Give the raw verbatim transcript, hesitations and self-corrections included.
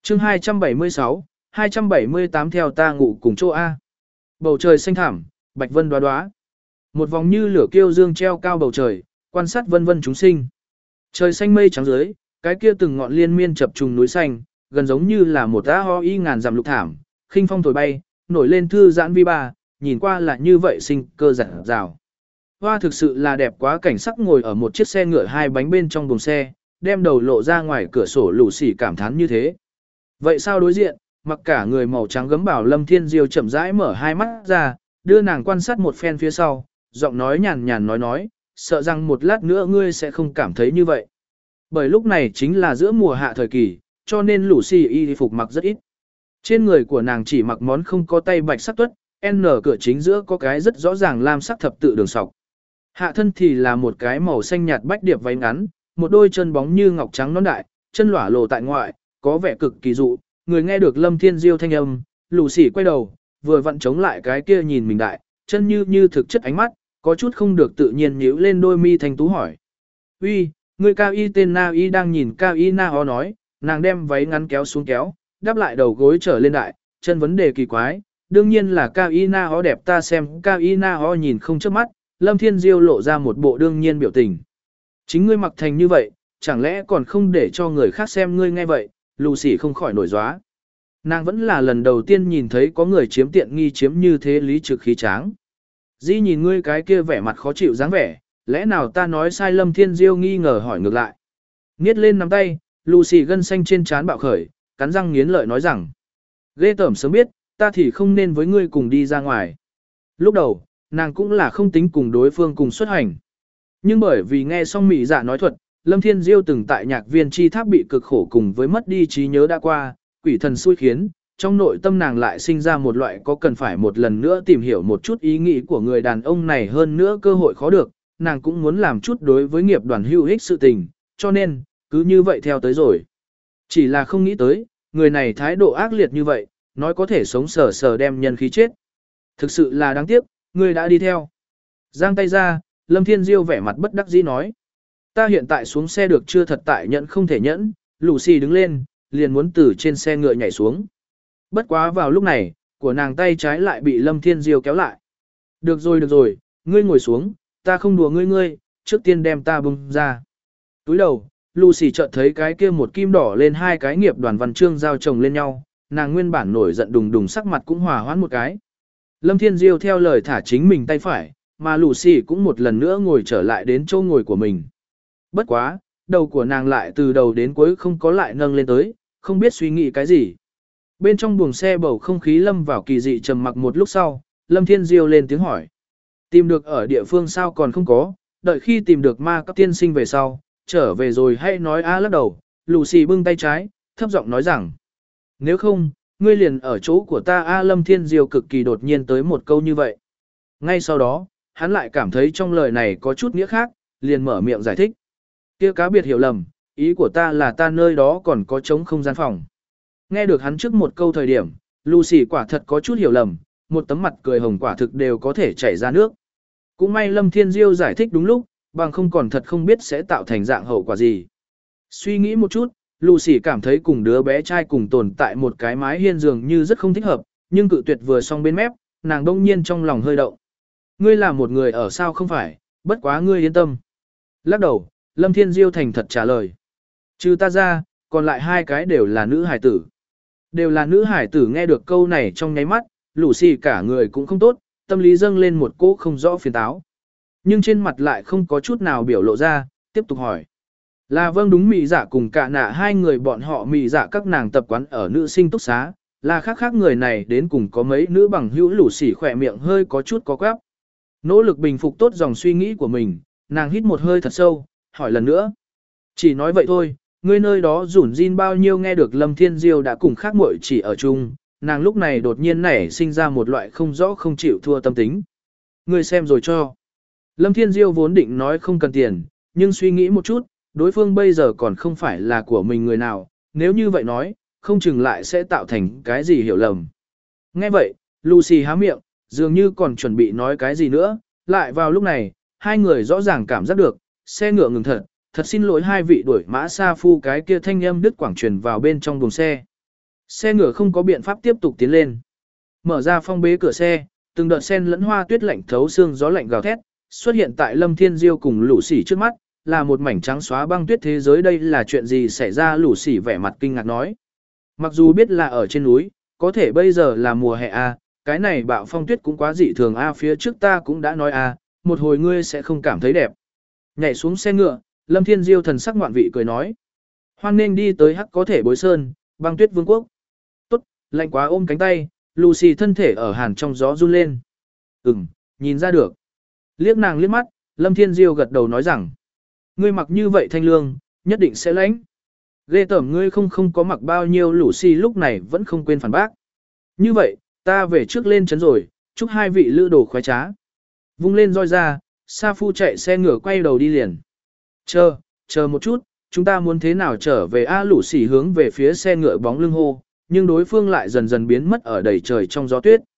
chương hai trăm bảy mươi sáu, hai trăm bảy mươi tám theo ta ngủ cùng chỗ A. Bầu trời xanh thẳm, bạch vân đoá đoá. Một vòng như lửa kiêu dương treo cao bầu trời, quan sát vân vân chúng sinh. Trời xanh mây trắng dưới, cái kia từng ngọn liên miên chập trùng núi xanh, gần giống như là một á ho y ngàn dặm lục thảm, khinh phong thổi bay, nổi lên thư giãn vi ba, nhìn qua là như vậy sinh cơ rạng rào. Hoa thực sự là đẹp quá, cảnh sắc ngồi ở một chiếc xe ngựa hai bánh bên trong buồng xe, đem đầu lộ ra ngoài cửa sổ lù xỉ cảm thán như thế. Vậy sao đối diện, mặc cả người màu trắng gấm bảo Lâm Thiên Diêu chậm rãi mở hai mắt ra, đưa nàng quan sát một phen phía sau, giọng nói nhàn nhàn nói nói, sợ rằng một lát nữa ngươi sẽ không cảm thấy như vậy. Bởi lúc này chính là giữa mùa hạ thời kỳ, cho nên lù xỉ y phục mặc rất ít. Trên người của nàng chỉ mặc món không có tay bạch sắc tuất, N cửa chính giữa có cái rất rõ ràng lam sắc thập tự đường sọc. Hạ thân thì là một cái màu xanh nhạt bách điệp váy ngắn, một đôi chân bóng như ngọc trắng non đại, chân lỏa lồ tại ngoại, có vẻ cực kỳ dụ. Người nghe được Lâm Thiên Diêu thanh âm, lù xỉ quay đầu, vừa vặn chống lại cái kia nhìn mình đại, chân như như thực chất ánh mắt, có chút không được tự nhiên nhíu lên đôi mi thanh tú hỏi. Uy, người cao y tên Na y đang nhìn cao y Na ho nói, nàng đem váy ngắn kéo xuống kéo, đắp lại đầu gối trở lên đại, chân vấn đề kỳ quái, đương nhiên là cao y Na ho đẹp, ta xem cao y Na ho nhìn không chớp mắt. Lâm Thiên Diêu lộ ra một bộ đương nhiên biểu tình. Chính ngươi mặc thành như vậy, chẳng lẽ còn không để cho người khác xem ngươi nghe vậy, lù xỉ không khỏi nổi gióa. Nàng vẫn là lần đầu tiên nhìn thấy có người chiếm tiện nghi chiếm như thế lý trực khí tráng. Di nhìn ngươi cái kia vẻ mặt khó chịu dáng vẻ, lẽ nào ta nói sai? Lâm Thiên Diêu nghi ngờ hỏi ngược lại. Niết lên nắm tay, lù xỉ gân xanh trên trán bạo khởi, cắn răng nghiến lợi nói rằng. Ghê tởm sớm biết, ta thì không nên với ngươi cùng đi ra ngoài. Lúc đầu, nàng cũng là không tính cùng đối phương cùng xuất hành. Nhưng bởi vì nghe xong mị dạ nói thuật, Lâm Thiên Diêu từng tại nhạc viên chi tháp bị cực khổ cùng với mất đi trí nhớ đã qua, quỷ thần xui khiến, trong nội tâm nàng lại sinh ra một loại có cần phải một lần nữa tìm hiểu một chút ý nghĩ của người đàn ông này, hơn nữa cơ hội khó được, nàng cũng muốn làm chút đối với nghiệp đoàn hữu ích sự tình, cho nên, cứ như vậy theo tới rồi. Chỉ là không nghĩ tới, người này thái độ ác liệt như vậy, nói có thể sống sờ sờ đem nhân khí chết. Thực sự là đáng tiếc. Ngươi đã đi theo. Giang tay ra, Lâm Thiên Diêu vẻ mặt bất đắc dĩ nói. Ta hiện tại xuống xe được chưa, thật tại nhẫn không thể nhẫn. Lucy đứng lên, liền muốn từ trên xe ngựa nhảy xuống. Bất quá vào lúc này, của nàng tay trái lại bị Lâm Thiên Diêu kéo lại. Được rồi được rồi, ngươi ngồi xuống, ta không đùa ngươi ngươi, trước tiên đem ta bung ra. Túi đầu, Lucy chợt thấy cái kia một kim đỏ lên hai cái nghiệp đoàn văn chương giao chồng lên nhau, nàng nguyên bản nổi giận đùng đùng sắc mặt cũng hòa hoãn một cái. Lâm Thiên Diêu theo lời thả chính mình tay phải, mà Lucy cũng một lần nữa ngồi trở lại đến chỗ ngồi của mình. Bất quá, đầu của nàng lại từ đầu đến cuối không có lại nâng lên tới, không biết suy nghĩ cái gì. Bên trong buồng xe bầu không khí lâm vào kỳ dị trầm mặc một lúc sau, Lâm Thiên Diêu lên tiếng hỏi. Tìm được ở địa phương sao còn không có, đợi khi tìm được ma các tiên sinh về sau, trở về rồi hãy nói a. Lắc đầu, Lucy bưng tay trái, thấp giọng nói rằng. Nếu không, ngươi liền ở chỗ của ta a. Lâm Thiên Diêu cực kỳ đột nhiên tới một câu như vậy. Ngay sau đó, hắn lại cảm thấy trong lời này có chút nghĩa khác, liền mở miệng giải thích. Kia cá biệt hiểu lầm, ý của ta là ta nơi đó còn có trống không gian phòng. Nghe được hắn trước một câu thời điểm, Lucy quả thật có chút hiểu lầm, một tấm mặt cười hồng quả thực đều có thể chảy ra nước. Cũng may Lâm Thiên Diêu giải thích đúng lúc, bằng không còn thật không biết sẽ tạo thành dạng hậu quả gì. Suy nghĩ một chút, Lucy cảm thấy cùng đứa bé trai cùng tồn tại một cái mái hiên dường như rất không thích hợp, nhưng cự tuyệt vừa xong bên mép, nàng đông nhiên trong lòng hơi động. Ngươi là một người ở sao không phải, bất quá ngươi yên tâm. Lắc đầu, Lâm Thiên Diêu thành thật trả lời. Trừ ta ra, còn lại hai cái đều là nữ hải tử. Đều là nữ hải tử. Nghe được câu này trong nháy mắt, Lucy cả người cũng không tốt, tâm lý dâng lên một cỗ không rõ phiền táo. Nhưng trên mặt lại không có chút nào biểu lộ ra, tiếp tục hỏi. Là vâng đúng, mị dạ cùng cả nạ hai người bọn họ mị dạ các nàng tập quán ở nữ sinh túc xá, là khác khác người này đến cùng có mấy nữ bằng hữu. Lucy khỏe miệng hơi có chút có quắp. Nỗ lực bình phục tốt dòng suy nghĩ của mình, nàng hít một hơi thật sâu, hỏi lần nữa. Chỉ nói vậy thôi, ngươi nơi đó rủn rin bao nhiêu? Nghe được Lâm Thiên Diêu đã cùng khác muội chỉ ở chung, nàng lúc này đột nhiên nảy sinh ra một loại không rõ không chịu thua tâm tính. Ngươi xem rồi cho. Lâm Thiên Diêu vốn định nói không cần tiền, nhưng suy nghĩ một chút, đối phương bây giờ còn không phải là của mình người nào, nếu như vậy nói, không chừng lại sẽ tạo thành cái gì hiểu lầm. Nghe vậy, Lucy há miệng, dường như còn chuẩn bị nói cái gì nữa, lại vào lúc này, hai người rõ ràng cảm giác được, xe ngựa ngừng thật, thật xin lỗi hai vị đuổi mã sa phu, cái kia thanh âm đứt quảng truyền vào bên trong buồng xe. Xe ngựa không có biện pháp tiếp tục tiến lên. Mở ra phong bế cửa xe, từng đợt sen lẫn hoa tuyết lạnh thấu xương gió lạnh gào thét, xuất hiện tại Lâm Thiên Diêu cùng Lũ Sỉ trước mắt, là một mảnh trắng xóa băng tuyết thế giới. Đây là chuyện gì xảy ra? Lũ Sỉ vẻ mặt kinh ngạc nói. Mặc dù biết là ở trên núi, có thể bây giờ là mùa hè a, cái này bạo phong tuyết cũng quá dị thường a, phía trước ta cũng đã nói a, một hồi ngươi sẽ không cảm thấy đẹp. Nhảy xuống xe ngựa, Lâm Thiên Diêu thần sắc ngoạn vị cười nói. Hoan nên đi tới hắc có thể bối sơn, băng tuyết vương quốc. Tốt, lạnh quá ôm cánh tay, Lucy thân thể ở hàn trong gió run lên. Ừm, nhìn ra được. Liếc nàng liếc mắt, Lâm Thiên Diêu gật đầu nói rằng. Ngươi mặc như vậy thanh lương, nhất định sẽ lãnh. Ghê tởm ngươi không không có mặc bao nhiêu. Lucy lúc này vẫn không quên phản bác. Như vậy, ta về trước lên trấn rồi, chúc hai vị lữ đồ khoái trá. Vung lên roi ra, Sa Phu chạy xe ngựa quay đầu đi liền. Chờ, chờ một chút, chúng ta muốn thế nào trở về? A Lũ Sỉ hướng về phía xe ngựa bóng lưng hô, nhưng đối phương lại dần dần biến mất ở đầy trời trong gió tuyết.